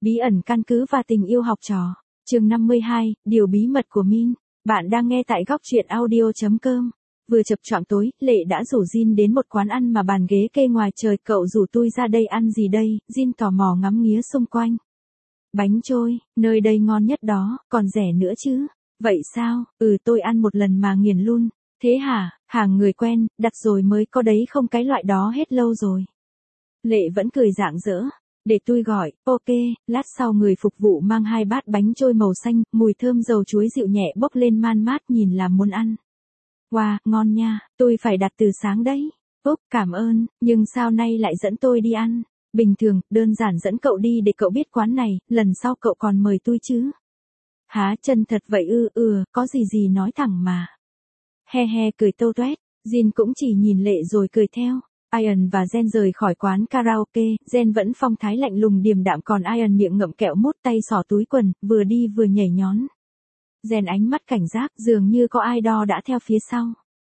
Bí ẩn căn cứ và tình yêu học trò. Chương 52, điều bí mật của Min. Bạn đang nghe tại góc truyện audio.com. Vừa chập choạng tối, Lệ đã rủ Jin đến một quán ăn mà bàn ghế kê ngoài trời. Cậu rủ tôi ra đây ăn gì đây? Jin tò mò ngắm nghía xung quanh. Bánh trôi, nơi đây ngon nhất đó, còn rẻ nữa chứ. Vậy sao? Tôi ăn một lần mà nghiền luôn. Thế hả? Hàng người quen, đặt rồi mới có đấy không, cái loại đó hết lâu rồi. Lệ vẫn cười rạng rỡ. Để tôi gọi. Ok. Lát sau người phục vụ mang 2 bát bánh trôi màu xanh, mùi thơm dầu chuối dịu nhẹ bốc lên man mát, nhìn là muốn ăn. Wow, ngon nha, tôi phải đặt từ sáng đấy. Úc, cảm ơn, nhưng sao nay lại dẫn tôi đi ăn? Bình thường, đơn giản dẫn cậu đi để cậu biết quán này, lần sau cậu còn mời tôi chứ. Hả, chân thật vậy có gì nói thẳng mà. He he, cười tâu toét. Jin cũng chỉ nhìn Lệ rồi cười theo. Ian và Jen rời khỏi quán karaoke, Jen vẫn phong thái lạnh lùng điềm đạm, còn Ian miệng ngậm kẹo mút, tay xỏ túi quần, vừa đi vừa nhảy nhón. Jen ánh mắt cảnh giác, dường như có ai đó đã theo phía sau.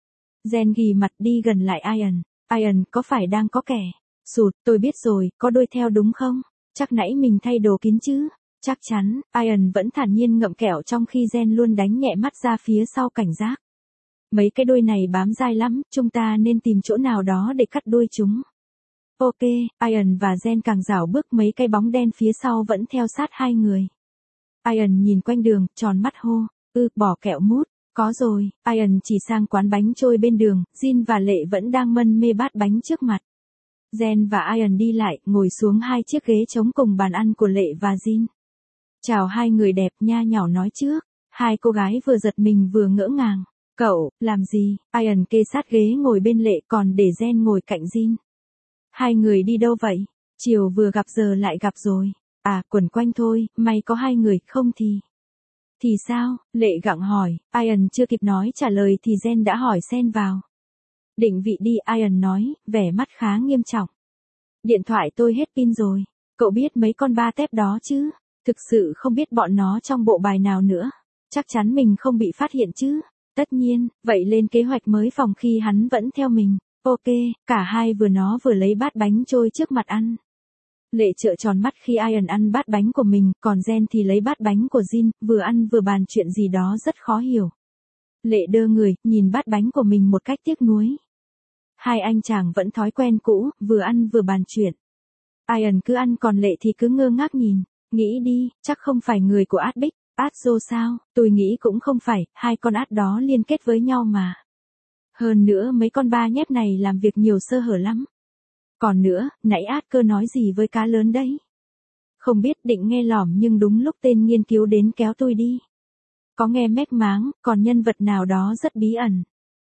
Jen ghì mặt đi gần lại Ian. Ian, có phải đang có kẻ? Sụt, tôi biết rồi, có đuôi theo đúng không? Chắc nãy mình thay đồ kín chứ? Chắc chắn. Ian vẫn thản nhiên ngậm kẹo trong khi Jen luôn đánh nhẹ mắt ra phía sau cảnh giác. Mấy cái đuôi này bám dai lắm, chúng ta nên tìm chỗ nào đó để cắt đuôi chúng. Ok, Ian và Jen càng rảo bước, mấy cái bóng đen phía sau vẫn theo sát hai người. Ian nhìn quanh đường, tròn mắt hô, bỏ kẹo mút, có rồi. Ian chỉ sang quán bánh trôi bên đường, Jin và Lệ vẫn đang mân mê bát bánh trước mặt. Jen và Ian đi lại, ngồi xuống 2 chiếc ghế trống cùng bàn ăn của Lệ và Jin. Chào hai người đẹp nha, nhỏ nói trước. Hai cô gái vừa giật mình vừa ngỡ ngàng. Cậu, làm gì? Ian kê sát ghế ngồi bên Lệ, còn để Jen ngồi cạnh Jin. Hai người đi đâu vậy? Chiều vừa gặp giờ lại gặp rồi. À, quẩn quanh thôi, may có hai người, không thì... Thì sao? Lệ gặng hỏi. Ian chưa kịp nói trả lời thì Jen đã hỏi xen vào. Định vị đi, Ian nói, vẻ mặt khá nghiêm trọng. Điện thoại tôi hết pin rồi. Cậu biết mấy con ba tép đó chứ? Thực sự không biết bọn nó trong bộ bài nào nữa. Chắc chắn mình không bị phát hiện chứ? Tất nhiên, vậy lên kế hoạch mới phòng khi hắn vẫn theo mình. Ok, cả hai vừa nói vừa lấy bát bánh trôi trước mặt ăn. Lệ trợn tròn mắt khi Ian ăn bát bánh của mình, còn Jen thì lấy bát bánh của Jin, vừa ăn vừa bàn chuyện gì đó rất khó hiểu. Lệ đơ người, nhìn bát bánh của mình một cách tiếc nuối. Hai anh chàng vẫn thói quen cũ, vừa ăn vừa bàn chuyện. Ian cứ ăn còn Lệ thì cứ ngơ ngác nhìn. Nghĩ đi, chắc không phải người của Át Bích. Át Dô sao? Tôi nghĩ cũng không phải, hai con át đó liên kết với nhau mà. Hơn nữa mấy con ba nhép này làm việc nhiều sơ hở lắm. Còn nữa, nãy Át cơ nói gì với cá lớn đấy? Không biết, định nghe lỏm nhưng đúng lúc tên nghiên cứu đến kéo tôi đi. Có nghe mép máng, còn nhân vật nào đó rất bí ẩn.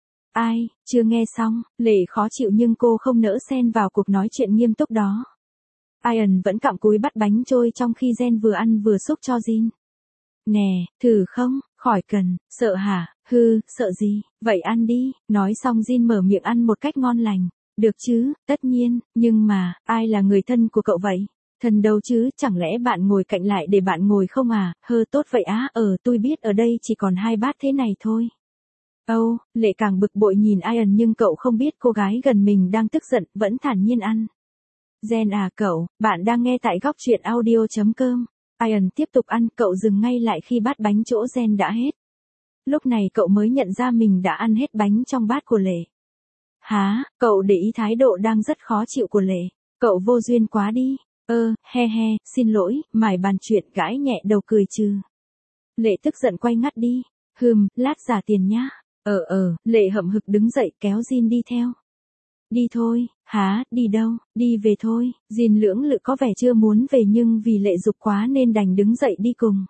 Ai, chưa nghe xong. Lệ khó chịu nhưng cô không nỡ xen vào cuộc nói chuyện nghiêm túc đó. Ian vẫn cặm cúi bắt bánh trôi trong khi Jen vừa ăn vừa xúc cho Jin. Nè, thử không, khỏi cần, sợ hả? Sợ gì, vậy ăn đi. Nói xong Jin mở miệng ăn một cách ngon lành. Được chứ, tất nhiên, nhưng mà, ai là người thân của cậu vậy? Thân đâu chứ, chẳng lẽ bạn ngồi cạnh lại để bạn ngồi không à? Tốt vậy á, tôi biết ở đây chỉ còn 2 bát thế này thôi. Lệ càng bực bội nhìn Ian nhưng cậu không biết cô gái gần mình đang tức giận, vẫn thản nhiên ăn. Jen à cậu, bạn đang nghe tại góc truyện audio.com. Ian tiếp tục ăn, cậu dừng ngay lại khi bát bánh chỗ Jen đã hết. Lúc này cậu mới nhận ra mình đã ăn hết bánh trong bát của Lệ. Hả, cậu để ý thái độ đang rất khó chịu của Lệ. Cậu vô duyên quá đi. Xin lỗi, mải bàn chuyện, gãi nhẹ đầu cười trừ. Lệ tức giận quay ngắt đi. Lát trả tiền nhá. Lệ hậm hực đứng dậy kéo Jin đi theo. Đi thôi. Hả, đi đâu? Đi về thôi. Jin lưỡng lự có vẻ chưa muốn về nhưng vì Lệ giục quá nên đành đứng dậy đi cùng.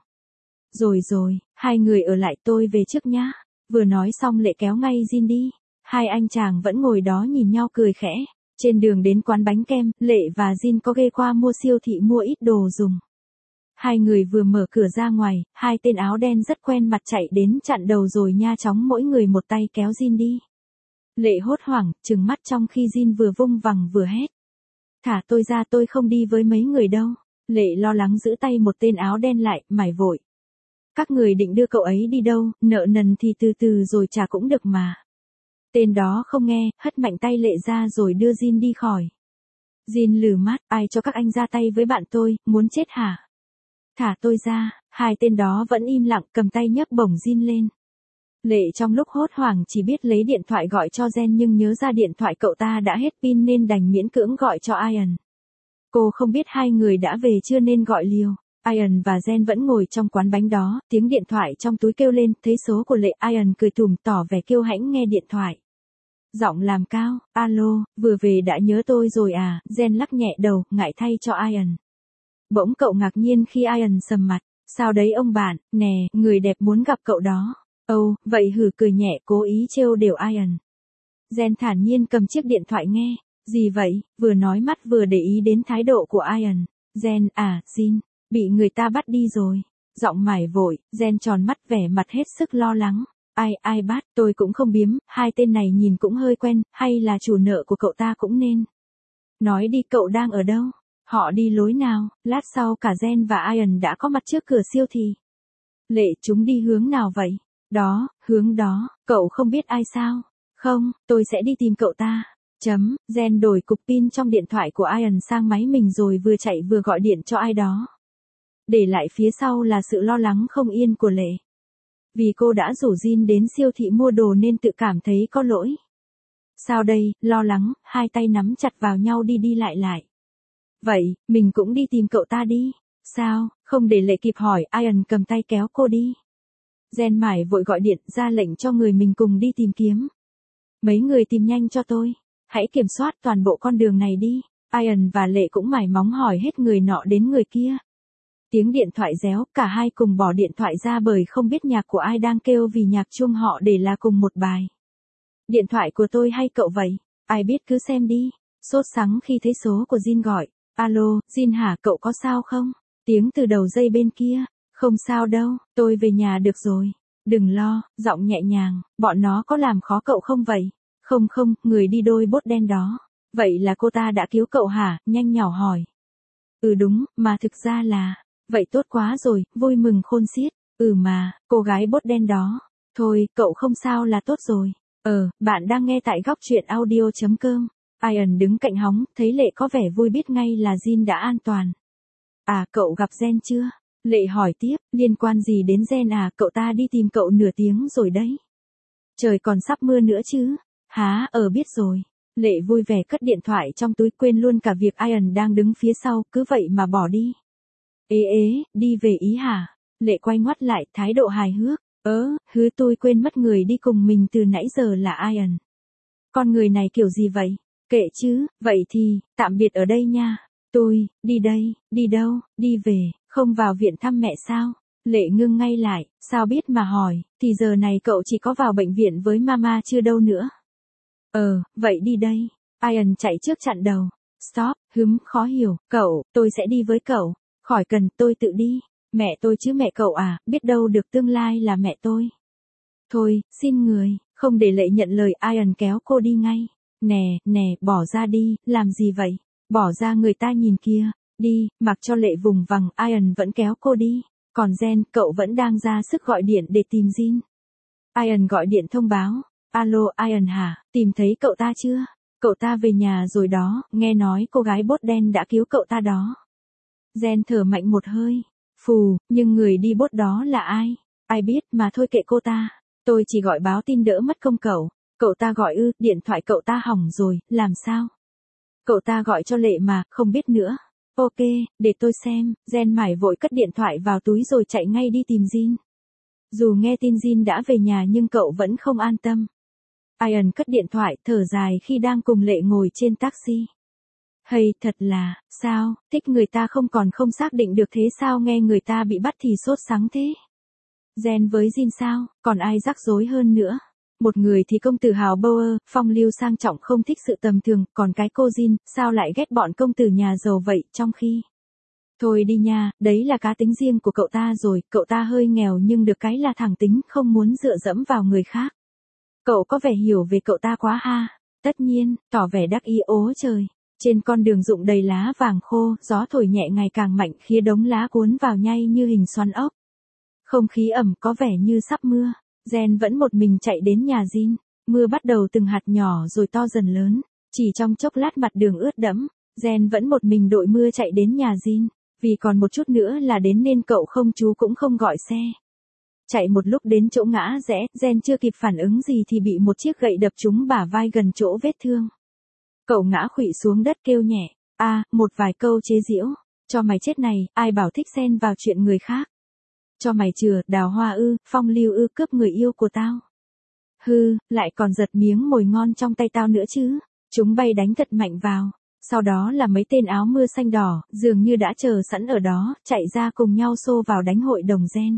Rồi, hai người ở lại, tôi về trước nhá. Vừa nói xong Lệ kéo ngay Jin đi. Hai anh chàng vẫn ngồi đó nhìn nhau cười khẽ. Trên đường đến quán bánh kem, Lệ và Jin có ghé qua mua siêu thị mua ít đồ dùng. Hai người vừa mở cửa ra ngoài, hai tên áo đen rất quen mặt chạy đến chặn đầu rồi nha chóng mỗi người một tay kéo Jin đi. Lệ hốt hoảng, trừng mắt trong khi Jin vừa vung vằng vừa hét. Thả tôi ra, tôi không đi với mấy người đâu. Lệ lo lắng giữ tay một tên áo đen lại, mải vội. Các người định đưa cậu ấy đi đâu, nợ nần thì từ từ rồi trả cũng được mà. Tên đó không nghe, hất mạnh tay Lệ ra rồi đưa Jin đi khỏi. Jin lừ mắt, ai cho các anh ra tay với bạn tôi, muốn chết hả? Thả tôi ra, hai tên đó vẫn im lặng cầm tay nhấc bổng Jin lên. Lệ trong lúc hốt hoảng chỉ biết lấy điện thoại gọi cho Jen nhưng nhớ ra điện thoại cậu ta đã hết pin nên đành miễn cưỡng gọi cho Ian. Cô không biết hai người đã về chưa nên gọi liều. Ian và Jen vẫn ngồi trong quán bánh đó, tiếng điện thoại trong túi kêu lên, thấy số của Lệ, Ian cười tủm tỏ vẻ kiêu hãnh nghe điện thoại. Giọng làm cao, alo, vừa về đã nhớ tôi rồi à, Jen lắc nhẹ đầu, ngại thay cho Ian. Bỗng cậu ngạc nhiên khi Ian sầm mặt, sao đấy ông bạn, nè, người đẹp muốn gặp cậu đó. Ồ, vậy hử cười nhẹ cố ý trêu đều Ian. Jen thản nhiên cầm chiếc điện thoại nghe, gì vậy, vừa nói mắt vừa để ý đến thái độ của Ian. Jen, Jin, bị người ta bắt đi rồi. Giọng mải vội, Jen tròn mắt vẻ mặt hết sức lo lắng. Ai bắt, tôi cũng không biếm, hai tên này nhìn cũng hơi quen, hay là chủ nợ của cậu ta cũng nên. Nói đi cậu đang ở đâu? Họ đi lối nào? Lát sau cả Jen và Ian đã có mặt trước cửa siêu thị. Lệ chúng đi hướng nào vậy? Đó, hướng đó, cậu không biết ai sao? Không, tôi sẽ đi tìm cậu ta. Jen đổi cục pin trong điện thoại của Ian sang máy mình rồi vừa chạy vừa gọi điện cho ai đó. Để lại phía sau là sự lo lắng không yên của Lệ. Vì cô đã rủ Jin đến siêu thị mua đồ nên tự cảm thấy có lỗi. Sao đây, lo lắng, hai tay nắm chặt vào nhau đi lại. Vậy, mình cũng đi tìm cậu ta đi. Sao, không để Lệ kịp hỏi, Ian cầm tay kéo cô đi. Jen mải vội gọi điện ra lệnh cho người mình cùng đi tìm kiếm. Mấy người tìm nhanh cho tôi. Hãy kiểm soát toàn bộ con đường này đi. Ian và Lệ cũng mải móng hỏi hết người nọ đến người kia. Tiếng điện thoại réo, cả hai cùng bỏ điện thoại ra bởi không biết nhạc của ai đang kêu vì nhạc chuông họ để là cùng một bài. Điện thoại của tôi hay cậu vậy? Ai biết cứ xem đi. Sốt sắng khi thấy số của Jin gọi. Alo, Jin hả, cậu có sao không? Tiếng từ đầu dây bên kia. Không sao đâu, tôi về nhà được rồi. Đừng lo, giọng nhẹ nhàng, bọn nó có làm khó cậu không vậy? Không, người đi đôi bốt đen đó. Vậy là cô ta đã cứu cậu hả? Nhanh nhỏ hỏi. Ừ đúng, mà thực ra là... Vậy tốt quá rồi, vui mừng khôn xiết. Mà, cô gái bốt đen đó. Thôi, cậu không sao là tốt rồi. Bạn đang nghe tại góc truyện audio.com. Ian đứng cạnh hóng, thấy Lệ có vẻ vui biết ngay là Jin đã an toàn. Cậu gặp Jen chưa? Lệ hỏi tiếp, liên quan gì đến Jen à, cậu ta đi tìm cậu nửa tiếng rồi đấy. Trời còn sắp mưa nữa chứ. Hả, biết rồi. Lệ vui vẻ cất điện thoại trong túi quên luôn cả việc Ian đang đứng phía sau, cứ vậy mà bỏ đi. Đi về ý hả? Lệ quay ngoắt lại, thái độ hài hước. Tôi quên mất người đi cùng mình từ nãy giờ là Ian. Con người này kiểu gì vậy? Kệ chứ, vậy thì, tạm biệt ở đây nha. Tôi, đi đây, đi đâu, đi về, không vào viện thăm mẹ sao? Lệ ngưng ngay lại, sao biết mà hỏi, thì giờ này cậu chỉ có vào bệnh viện với mama chưa đâu nữa. Vậy đi đây. Ian chạy trước chặn đầu. Stop, khó hiểu, tôi sẽ đi với cậu. Khỏi cần, tôi tự đi. Mẹ tôi chứ mẹ cậu à, biết đâu được tương lai là mẹ tôi. Thôi, xin người, không để Lệ nhận lời, Ian kéo cô đi ngay. Nè, bỏ ra đi, làm gì vậy? Bỏ ra người ta nhìn kia, đi, mặc cho Lệ vùng vằng, Ian vẫn kéo cô đi. Còn Jen, cậu vẫn đang ra sức gọi điện để tìm Jin. Ian gọi điện thông báo. Alo, Ian hả, tìm thấy cậu ta chưa? Cậu ta về nhà rồi đó, nghe nói cô gái bốt đen đã cứu cậu ta đó. Jen thở mạnh một hơi. Phù, nhưng người đi bốt đó là ai? Ai biết mà thôi kệ cô ta. Tôi chỉ gọi báo tin đỡ mất công cậu. Cậu ta gọi điện thoại cậu ta hỏng rồi, làm sao? Cậu ta gọi cho Lệ mà, không biết nữa. Ok, để tôi xem. Jen mải vội cất điện thoại vào túi rồi chạy ngay đi tìm Jin. Dù nghe tin Jin đã về nhà nhưng cậu vẫn không an tâm. Ian cất điện thoại, thở dài khi đang cùng Lệ ngồi trên taxi. Hay thật là, sao, thích người ta không xác định được thế sao, nghe người ta bị bắt thì sốt sắng thế. Jen với Jin sao, còn ai rắc rối hơn nữa. Một người thì công tử hào Bauer, phong lưu sang trọng không thích sự tầm thường, còn cái cô Jin, sao lại ghét bọn công tử nhà giàu vậy, trong khi... Thôi đi nha, đấy là cá tính riêng của cậu ta rồi, cậu ta hơi nghèo nhưng được cái là thẳng tính, không muốn dựa dẫm vào người khác. Cậu có vẻ hiểu về cậu ta quá ha. Tất nhiên, tỏ vẻ đắc ý ố trời. Trên con đường rụng đầy lá vàng khô, gió thổi nhẹ ngày càng mạnh khiến đống lá cuốn vào nhay như hình xoắn ốc. Không khí ẩm có vẻ như sắp mưa. Jen vẫn một mình chạy đến nhà Jin. Mưa bắt đầu từng hạt nhỏ rồi to dần lớn. Chỉ trong chốc lát mặt đường ướt đẫm. Jen vẫn một mình đội mưa chạy đến nhà Jin. Vì còn một chút nữa là đến nên cậu không chú cũng không gọi xe. Chạy một lúc đến chỗ ngã rẽ, Gen chưa kịp phản ứng gì thì bị một chiếc gậy đập trúng bả vai gần chỗ vết thương. Cậu ngã khuỵu xuống đất kêu nhẹ, một vài câu chế giễu, cho mày chết này, ai bảo thích xen vào chuyện người khác. Cho mày chừa, đào hoa ư, phong lưu ư, cướp người yêu của tao. Hư, lại còn giật miếng mồi ngon trong tay tao nữa chứ. Chúng bay đánh thật mạnh vào. Sau đó là mấy tên áo mưa xanh đỏ, dường như đã chờ sẵn ở đó, chạy ra cùng nhau xô vào đánh hội đồng Gen.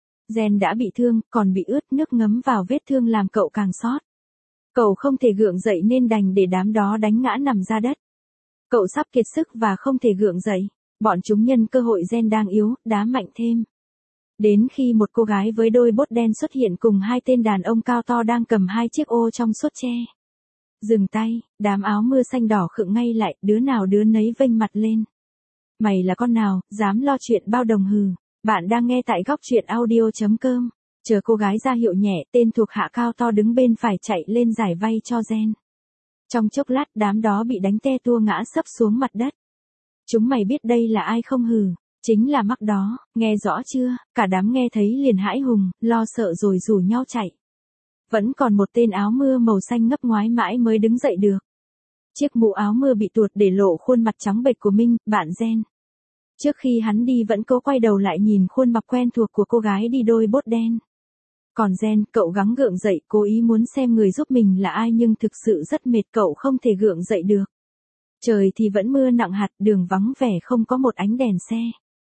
Gen đã bị thương, còn bị ướt nước ngấm vào vết thương làm cậu càng xót. Cậu không thể gượng dậy nên đành để đám đó đánh ngã nằm ra đất. Cậu sắp kiệt sức và không thể gượng dậy. Bọn chúng nhân cơ hội Gen đang yếu, đá mạnh thêm. Đến khi một cô gái với đôi bốt đen xuất hiện cùng hai tên đàn ông cao to đang cầm hai chiếc ô trong suốt tre. Dừng tay, đám áo mưa xanh đỏ khựng ngay lại, đứa nào đứa nấy vênh mặt lên. Mày là con nào, dám lo chuyện bao đồng hừ. Bạn đang nghe tại góc truyện audio.com. Chờ cô gái ra hiệu nhẹ, tên thuộc hạ cao to đứng bên phải chạy lên giải vay cho Gen. Trong chốc lát đám đó bị đánh te tua ngã sấp xuống mặt đất. Chúng mày biết đây là ai không hừ? Chính là Mắc đó, nghe rõ chưa? Cả đám nghe thấy liền hãi hùng, lo sợ rồi rủ nhau chạy. Vẫn còn một tên áo mưa màu xanh ngấp ngoái mãi mới đứng dậy được. Chiếc mũ áo mưa bị tuột để lộ khuôn mặt trắng bệch của Minh, bạn Gen. Trước khi hắn đi vẫn cố quay đầu lại nhìn khuôn mặt quen thuộc của cô gái đi đôi bốt đen. Còn Gen, cậu gắng gượng dậy, cố ý muốn xem người giúp mình là ai nhưng thực sự rất mệt, cậu không thể gượng dậy được. Trời thì vẫn mưa nặng hạt, đường vắng vẻ không có một ánh đèn xe.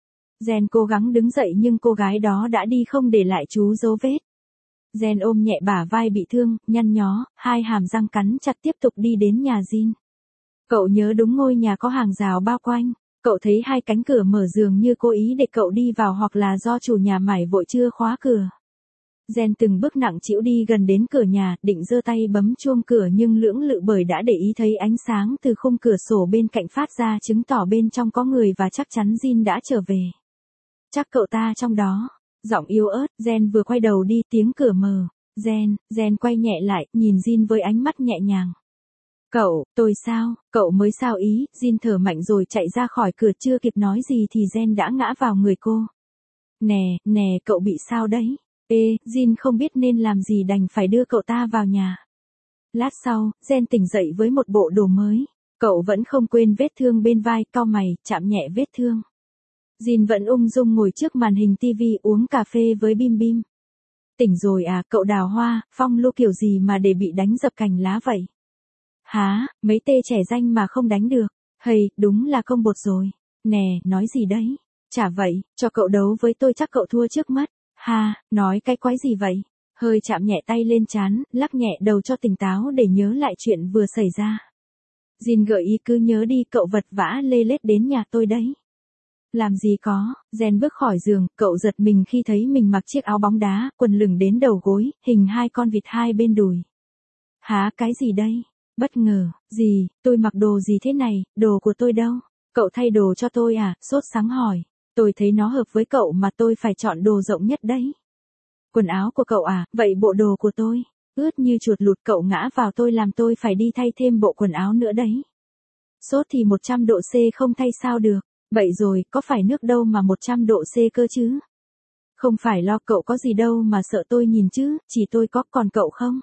Gen cố gắng đứng dậy nhưng cô gái đó đã đi không để lại chú dấu vết. Gen ôm nhẹ bả vai bị thương, nhăn nhó, hai hàm răng cắn chặt tiếp tục đi đến nhà Jin. Cậu nhớ đúng ngôi nhà có hàng rào bao quanh. Cậu thấy hai cánh cửa mở dường như cố ý để cậu đi vào hoặc là do chủ nhà mải vội chưa khóa cửa. Gen từng bước nặng trĩu đi gần đến cửa nhà, định giơ tay bấm chuông cửa nhưng lưỡng lự bởi đã để ý thấy ánh sáng từ khung cửa sổ bên cạnh phát ra chứng tỏ bên trong có người và chắc chắn Jin đã trở về. Chắc cậu ta trong đó. Giọng yếu ớt, Gen vừa quay đầu đi tiếng cửa mở. Gen quay nhẹ lại, nhìn Jin với ánh mắt nhẹ nhàng. Tôi sao, cậu mới sao ý, Jin thở mạnh rồi chạy ra khỏi cửa chưa kịp nói gì thì Gen đã ngã vào người cô. Nè, cậu bị sao đấy? Jin không biết nên làm gì đành phải đưa cậu ta vào nhà. Lát sau, Gen tỉnh dậy với một bộ đồ mới. Cậu vẫn không quên vết thương bên vai, cau mày, chạm nhẹ vết thương. Jin vẫn ung dung ngồi trước màn hình TV uống cà phê với Bim Bim. Tỉnh rồi à, cậu đào hoa, phong lưu kiểu gì mà để bị đánh dập cành lá vậy? Hả, mấy tê trẻ danh mà không đánh được. Đúng là công bột rồi. Nè, nói gì đấy? Chả vậy, cho cậu đấu với tôi chắc cậu thua trước mất. Nói cái quái gì vậy? Hơi chạm nhẹ tay lên trán, lắc nhẹ đầu cho tỉnh táo để nhớ lại chuyện vừa xảy ra. Jin gợi ý cứ nhớ đi, cậu vật vã lê lết đến nhà tôi đấy. Làm gì có, Gen bước khỏi giường, cậu giật mình khi thấy mình mặc chiếc áo bóng đá, quần lửng đến đầu gối, hình hai con vịt hai bên đùi. Cái gì đây? Bất ngờ, gì, tôi mặc đồ gì thế này, đồ của tôi đâu? Cậu thay đồ cho tôi à? Sốt sắng hỏi. Tôi thấy nó hợp với cậu mà tôi phải chọn đồ rộng nhất đấy. Quần áo của cậu à? Vậy bộ đồ của tôi? Ướt như chuột lụt, cậu ngã vào tôi làm tôi phải đi thay thêm bộ quần áo nữa đấy. Sốt thì 100 độ C không thay sao được. Vậy rồi, có phải nước đâu mà 100 độ C cơ chứ? Không phải lo, cậu có gì đâu mà sợ tôi nhìn chứ, chỉ tôi có, còn cậu không?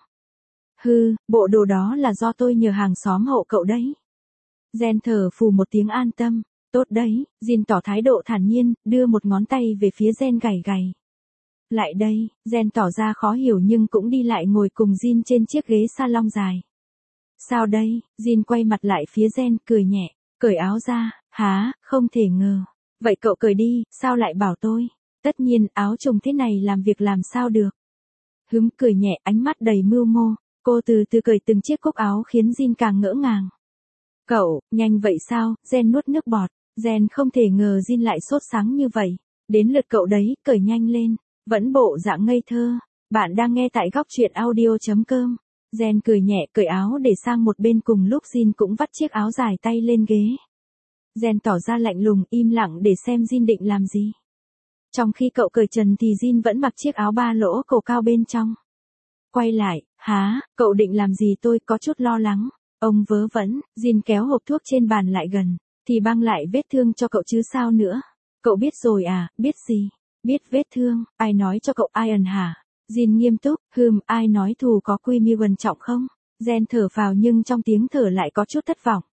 Bộ đồ đó là do tôi nhờ hàng xóm hộ cậu đấy. Gen thở phù một tiếng an tâm. Tốt đấy, Jin tỏ thái độ thản nhiên, đưa một ngón tay về phía Gen gảy gảy. Lại đây, Gen tỏ ra khó hiểu nhưng cũng đi lại ngồi cùng Jin trên chiếc ghế salon dài. Sao đây? Jin quay mặt lại phía Gen, cười nhẹ, cởi áo ra. Không thể ngờ. Vậy cậu cởi đi, sao lại bảo tôi? Tất nhiên, áo trùng thế này làm việc làm sao được. Cười nhẹ, ánh mắt đầy mưu mô. Cô từ từ cởi từng chiếc cúc áo khiến Jin càng ngỡ ngàng. Cậu, nhanh vậy sao? Gen nuốt nước bọt. Gen không thể ngờ Jin lại sốt sắng như vậy. Đến lượt cậu đấy, cởi nhanh lên. Vẫn bộ dạng ngây thơ. Bạn đang nghe tại góc truyện audio.com. Gen cười nhẹ, cởi áo để sang một bên cùng lúc Jin cũng vắt chiếc áo dài tay lên ghế. Gen tỏ ra lạnh lùng, im lặng để xem Jin định làm gì. Trong khi cậu cởi trần thì Jin vẫn mặc chiếc áo ba lỗ cổ cao bên trong. Quay lại, cậu định làm gì? Tôi có chút lo lắng. Ông vớ vẩn, Jin kéo hộp thuốc trên bàn lại gần, thì băng lại vết thương cho cậu chứ sao nữa. Cậu biết rồi à, biết gì? Biết vết thương, ai nói cho cậu Ian hả? Jin nghiêm túc, ai nói thù có quy mô quan trọng không? Jen thở phào nhưng trong tiếng thở lại có chút thất vọng.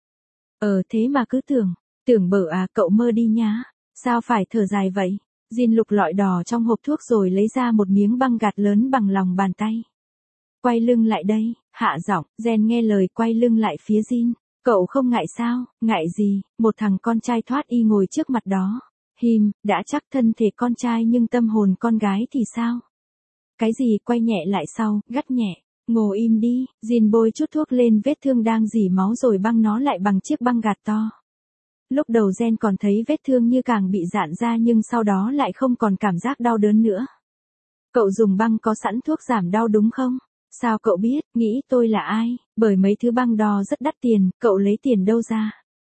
Thế mà cứ tưởng bở à, cậu mơ đi nhá. Sao phải thở dài vậy? Jin lục lọi đỏ trong hộp thuốc rồi lấy ra một miếng băng gạc lớn bằng lòng bàn tay. Quay lưng lại đây, hạ giọng, Jen nghe lời quay lưng lại phía Jin. Cậu không ngại sao? Ngại gì? Một thằng con trai thoát y ngồi trước mặt đó. Đã chắc thân thể con trai nhưng tâm hồn con gái thì sao? Cái gì? Quay nhẹ lại sau, gắt nhẹ. Ngồi im đi, Jin bôi chút thuốc lên vết thương đang rỉ máu rồi băng nó lại bằng chiếc băng gạc to. Lúc đầu Jen còn thấy vết thương như càng bị rạn ra nhưng sau đó lại không còn cảm giác đau đớn nữa. Cậu dùng băng có sẵn thuốc giảm đau đúng không? Sao cậu biết, nghĩ tôi là ai? Bởi mấy thứ băng đo rất đắt tiền, cậu lấy tiền đâu ra?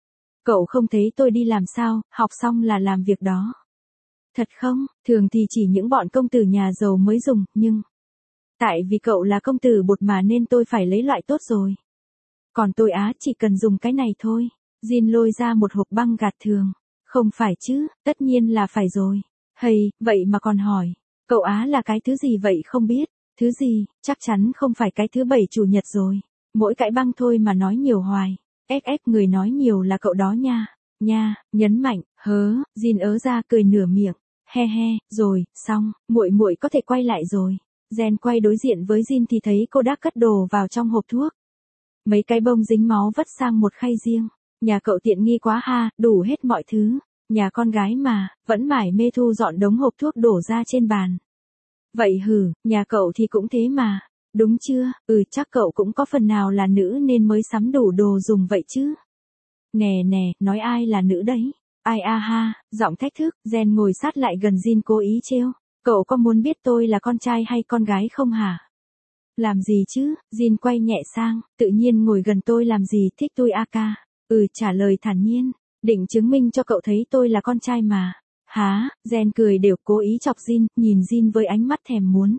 Cậu không thấy tôi đi làm sao, học xong là làm việc đó. Thật không, thường thì chỉ những bọn công tử nhà giàu mới dùng, nhưng... Tại vì cậu là công tử bột mà nên tôi phải lấy loại tốt rồi. Còn tôi chỉ cần dùng cái này thôi. Jin lôi ra một hộp băng gạt thường. Không phải chứ, tất nhiên là phải rồi. Vậy mà còn hỏi. Cậu là cái thứ gì vậy không biết? Thứ gì, chắc chắn không phải cái thứ bảy chủ nhật rồi. Mỗi cái băng thôi mà nói nhiều hoài. Người nói nhiều là cậu đó nha. Nhấn mạnh, Jin ớ ra cười nửa miệng. He, rồi, xong, muội có thể quay lại rồi. Jen quay đối diện với Jin thì thấy cô đã cất đồ vào trong hộp thuốc. Mấy cái bông dính máu vất sang một khay riêng. Nhà cậu tiện nghi quá ha, đủ hết mọi thứ. Nhà con gái mà, vẫn mải mê thu dọn đống hộp thuốc đổ ra trên bàn. Vậy nhà cậu thì cũng thế mà. Đúng chưa? Chắc cậu cũng có phần nào là nữ nên mới sắm đủ đồ dùng vậy chứ. Nè, nói ai là nữ đấy? Ai ha, giọng thách thức, Jen ngồi sát lại gần Jin cố ý trêu. Cậu có muốn biết tôi là con trai hay con gái không hả? Làm gì chứ? Jin quay nhẹ sang, tự nhiên ngồi gần tôi làm gì, thích tôi ca. Trả lời thản nhiên, định chứng minh cho cậu thấy tôi là con trai mà. Hả? Jen cười đều cố ý chọc Jin, nhìn Jin với ánh mắt thèm muốn.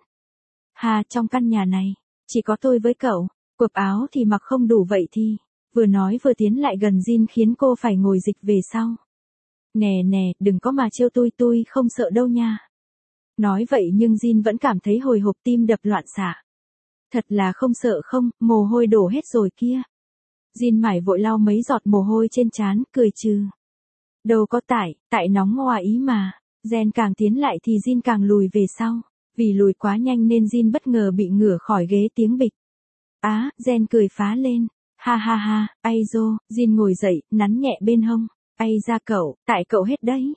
Trong căn nhà này, chỉ có tôi với cậu, quần áo thì mặc không đủ vậy thì. Vừa nói vừa tiến lại gần Jin khiến cô phải ngồi dịch về sau. Nè, đừng có mà trêu tôi không sợ đâu nha. Nói vậy nhưng Jin vẫn cảm thấy hồi hộp tim đập loạn xạ. Thật là không sợ không, mồ hôi đổ hết rồi kia. Jin mải vội lau mấy giọt mồ hôi trên trán, cười trừ. Đâu có tại nóng hòa ý mà. Jen càng tiến lại thì Jin càng lùi về sau. Vì lùi quá nhanh nên Jin bất ngờ bị ngửa khỏi ghế tiếng bịch. Jen cười phá lên. Ha, Jin ngồi dậy, nắn nhẹ bên hông. Ra cậu, tại cậu hết đấy.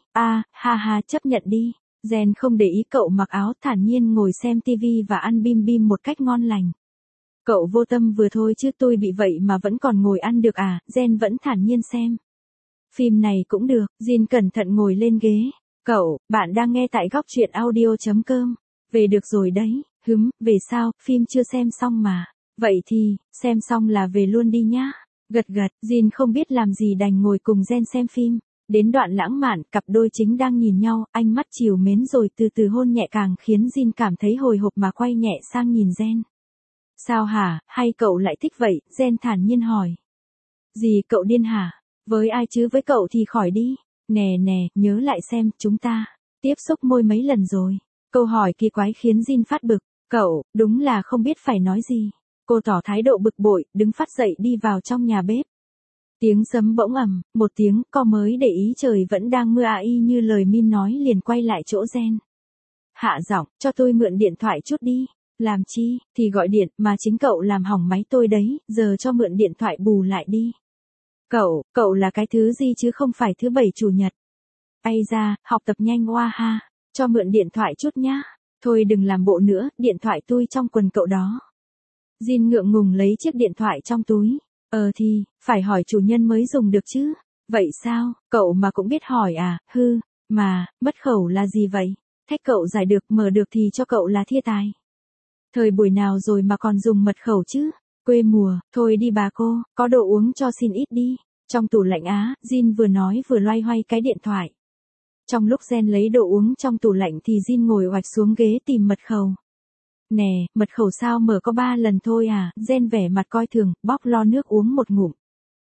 Ha, chấp nhận đi. Jen không để ý cậu mặc áo thản nhiên ngồi xem tivi và ăn bim bim một cách ngon lành. Cậu vô tâm vừa thôi chứ tôi bị vậy mà vẫn còn ngồi ăn được Jen vẫn thản nhiên xem. Phim này cũng được, Jin cẩn thận ngồi lên ghế. Cậu, bạn đang nghe tại góc truyện audio.com. Về được rồi đấy, về sao, phim chưa xem xong mà. Vậy thì, xem xong là về luôn đi nhá. Gật, Jin không biết làm gì đành ngồi cùng Jen xem phim. Đến đoạn lãng mạn, cặp đôi chính đang nhìn nhau, ánh mắt trìu mến rồi từ từ hôn nhẹ càng khiến Jin cảm thấy hồi hộp mà quay nhẹ sang nhìn Jen. Sao hả, hay cậu lại thích vậy? Jen thản nhiên hỏi. Gì cậu điên hả? Với ai chứ với cậu thì khỏi đi. Nè, nhớ lại xem, chúng ta tiếp xúc môi mấy lần rồi. Câu hỏi kỳ quái khiến Jin phát bực. Cậu, đúng là không biết phải nói gì. Cô tỏ thái độ bực bội, đứng phát dậy đi vào trong nhà bếp. Tiếng sấm bỗng ầm, một tiếng, co mới để ý trời vẫn đang mưa y như lời Min nói liền quay lại chỗ Jen. Hạ giọng, cho tôi mượn điện thoại chút đi. Làm chi, thì gọi điện, mà chính cậu làm hỏng máy tôi đấy, giờ cho mượn điện thoại bù lại đi. Cậu là cái thứ gì chứ không phải thứ bảy chủ nhật. Ra, học tập nhanh ha, cho mượn điện thoại chút nhá. Thôi đừng làm bộ nữa, điện thoại tôi trong quần cậu đó. Jin ngượng ngùng lấy chiếc điện thoại trong túi. Thì, phải hỏi chủ nhân mới dùng được chứ. Vậy sao, cậu mà cũng biết hỏi mà, mất khẩu là gì vậy? Thách cậu giải được mở được thì cho cậu là thiên tài. Thời buổi nào rồi mà còn dùng mật khẩu chứ? Quê mùa, thôi đi bà cô, có đồ uống cho xin ít đi. Trong tủ lạnh Jin vừa nói vừa loay hoay cái điện thoại. Trong lúc Jen lấy đồ uống trong tủ lạnh thì Jin ngồi oạch xuống ghế tìm mật khẩu. Nè, mật khẩu sao mở có 3 lần thôi Jen vẻ mặt coi thường, bóp lo nước uống một ngụm.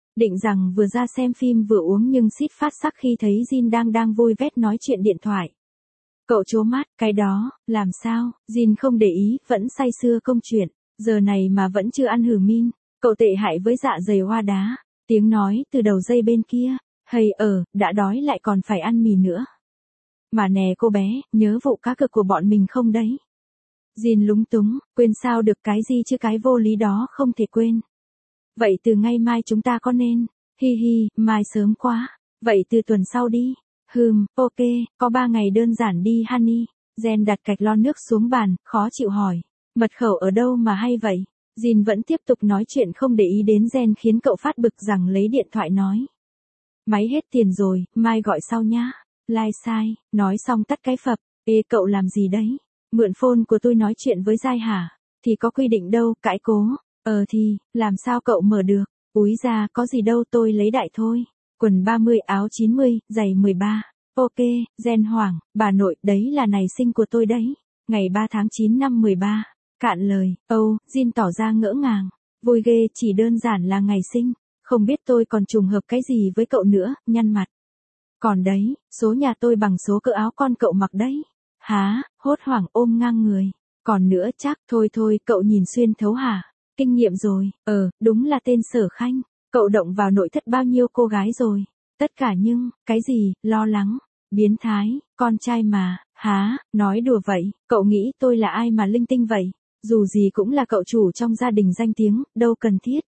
Định rằng vừa ra xem phim vừa uống nhưng xít phát sắc khi thấy Jin đang vui vét nói chuyện điện thoại. Cậu trố mắt, cái đó, làm sao, Jin không để ý, vẫn say sưa công chuyện, giờ này mà vẫn chưa ăn hử Min, cậu tệ hại với dạ dày hoa đá, tiếng nói từ đầu dây bên kia, hay đã đói lại còn phải ăn mì nữa. Mà nè cô bé, nhớ vụ cá cược của bọn mình không đấy? Jin lúng túng, quên sao được cái gì chứ cái vô lý đó không thể quên. Vậy từ ngày mai chúng ta có nên, mai sớm quá, vậy từ tuần sau đi. Ok, có 3 ngày đơn giản đi honey. Jen đặt cạch lon nước xuống bàn, khó chịu hỏi. Mật khẩu ở đâu mà hay vậy? Jin vẫn tiếp tục nói chuyện không để ý đến Jen khiến cậu phát bực rằng lấy điện thoại nói. Máy hết tiền rồi, mai gọi sau nhá. Lai sai, nói xong tắt cái phập. Ê cậu làm gì đấy? Mượn phone của tôi nói chuyện với Giai hả? Thì có quy định đâu, cãi cố. Thì, làm sao cậu mở được? Úi ra, có gì đâu tôi lấy đại thôi. Quần 30 áo 90, giày 13. Ok, Jen hoảng, bà nội, đấy là ngày sinh của tôi đấy. Ngày 3 tháng 9 năm 13. Cạn lời, Jin tỏ ra ngỡ ngàng. Vui ghê, chỉ đơn giản là ngày sinh. Không biết tôi còn trùng hợp cái gì với cậu nữa, nhăn mặt. Còn đấy, số nhà tôi bằng số cỡ áo con cậu mặc đấy. Há, hốt hoảng ôm ngang người. Còn nữa chắc, thôi, cậu nhìn xuyên thấu hả? Kinh nghiệm rồi, đúng là tên Sở Khanh. Cậu động vào nội thất bao nhiêu cô gái rồi? Tất cả nhưng, cái gì, lo lắng, biến thái, con trai mà, há, nói đùa vậy, cậu nghĩ tôi là ai mà linh tinh vậy? Dù gì cũng là cậu chủ trong gia đình danh tiếng, đâu cần thiết.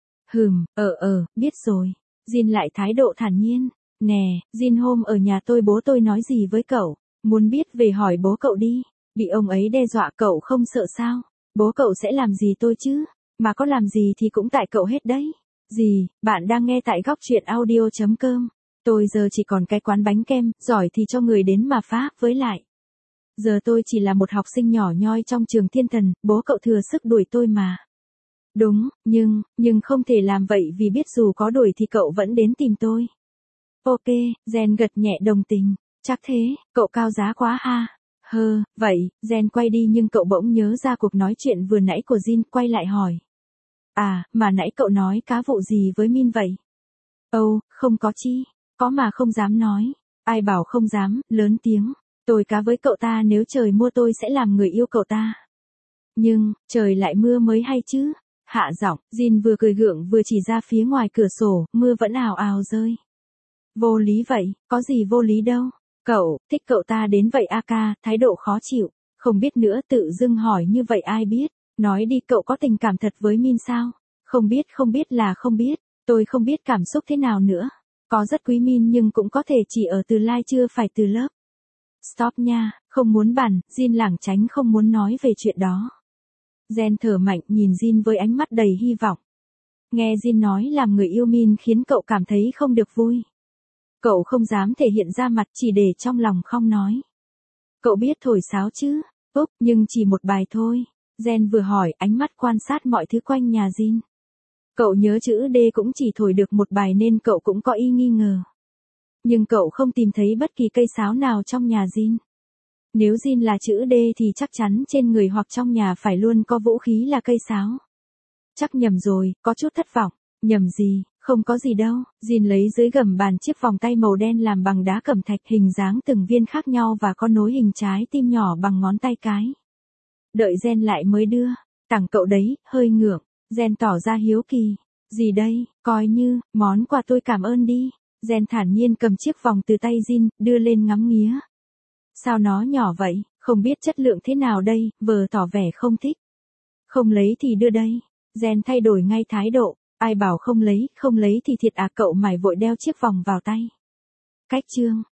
Biết rồi. Jin lại thái độ thản nhiên. Nè, Jin hôm ở nhà tôi bố tôi nói gì với cậu? Muốn biết về hỏi bố cậu đi. Bị ông ấy đe dọa cậu không sợ sao? Bố cậu sẽ làm gì tôi chứ? Mà có làm gì thì cũng tại cậu hết đấy. Gì, bạn đang nghe tại góc truyện audio.com. Tôi giờ chỉ còn cái quán bánh kem, giỏi thì cho người đến mà phá, với lại. Giờ tôi chỉ là một học sinh nhỏ nhoi trong trường thiên thần, bố cậu thừa sức đuổi tôi mà. Đúng, nhưng không thể làm vậy vì biết dù có đuổi thì cậu vẫn đến tìm tôi. Ok, Jen gật nhẹ đồng tình. Chắc thế, cậu cao giá quá ha. Vậy, Jen quay đi nhưng cậu bỗng nhớ ra cuộc nói chuyện vừa nãy của Jin, quay lại hỏi. À, mà nãy cậu nói cá vụ gì với Min vậy? Không có chi. Có mà không dám nói. Ai bảo không dám, lớn tiếng. Tôi cá với cậu ta nếu trời mưa tôi sẽ làm người yêu cậu ta. Nhưng, trời lại mưa mới hay chứ. Hạ giọng, Jin vừa cười gượng vừa chỉ ra phía ngoài cửa sổ, mưa vẫn ào ào rơi. Vô lý vậy, có gì vô lý đâu. Cậu, thích cậu ta đến vậy ca, thái độ khó chịu. Không biết nữa tự dưng hỏi như vậy ai biết. Nói đi cậu có tình cảm thật với Min sao? Không biết là không biết. Tôi không biết cảm xúc thế nào nữa. Có rất quý Min nhưng cũng có thể chỉ ở từ like chưa phải từ lớp. Stop nha, không muốn bàn, Jin lảng tránh không muốn nói về chuyện đó. Jen thở mạnh nhìn Jin với ánh mắt đầy hy vọng. Nghe Jin nói làm người yêu Min khiến cậu cảm thấy không được vui. Cậu không dám thể hiện ra mặt chỉ để trong lòng không nói. Cậu biết thổi sáo chứ? Nhưng chỉ một bài thôi. Jen vừa hỏi ánh mắt quan sát mọi thứ quanh nhà Jin. Cậu nhớ chữ D cũng chỉ thổi được một bài nên cậu cũng có ý nghi ngờ. Nhưng cậu không tìm thấy bất kỳ cây sáo nào trong nhà Jin. Nếu Jin là chữ D thì chắc chắn trên người hoặc trong nhà phải luôn có vũ khí là cây sáo. Chắc nhầm rồi, có chút thất vọng. Nhầm gì, không có gì đâu. Jin lấy dưới gầm bàn chiếc vòng tay màu đen làm bằng đá cẩm thạch hình dáng từng viên khác nhau và có nối hình trái tim nhỏ bằng ngón tay cái. Đợi Jen lại mới đưa. Tặng cậu đấy, hơi ngượng. Jen tỏ ra hiếu kỳ. Gì đây, coi như, món quà tôi cảm ơn đi. Jen thản nhiên cầm chiếc vòng từ tay Jin, đưa lên ngắm nghía. Sao nó nhỏ vậy, không biết chất lượng thế nào đây, vờ tỏ vẻ không thích. Không lấy thì đưa đây. Jen thay đổi ngay thái độ. Ai bảo không lấy thì thiệt cậu mải vội đeo chiếc vòng vào tay. Cách chương.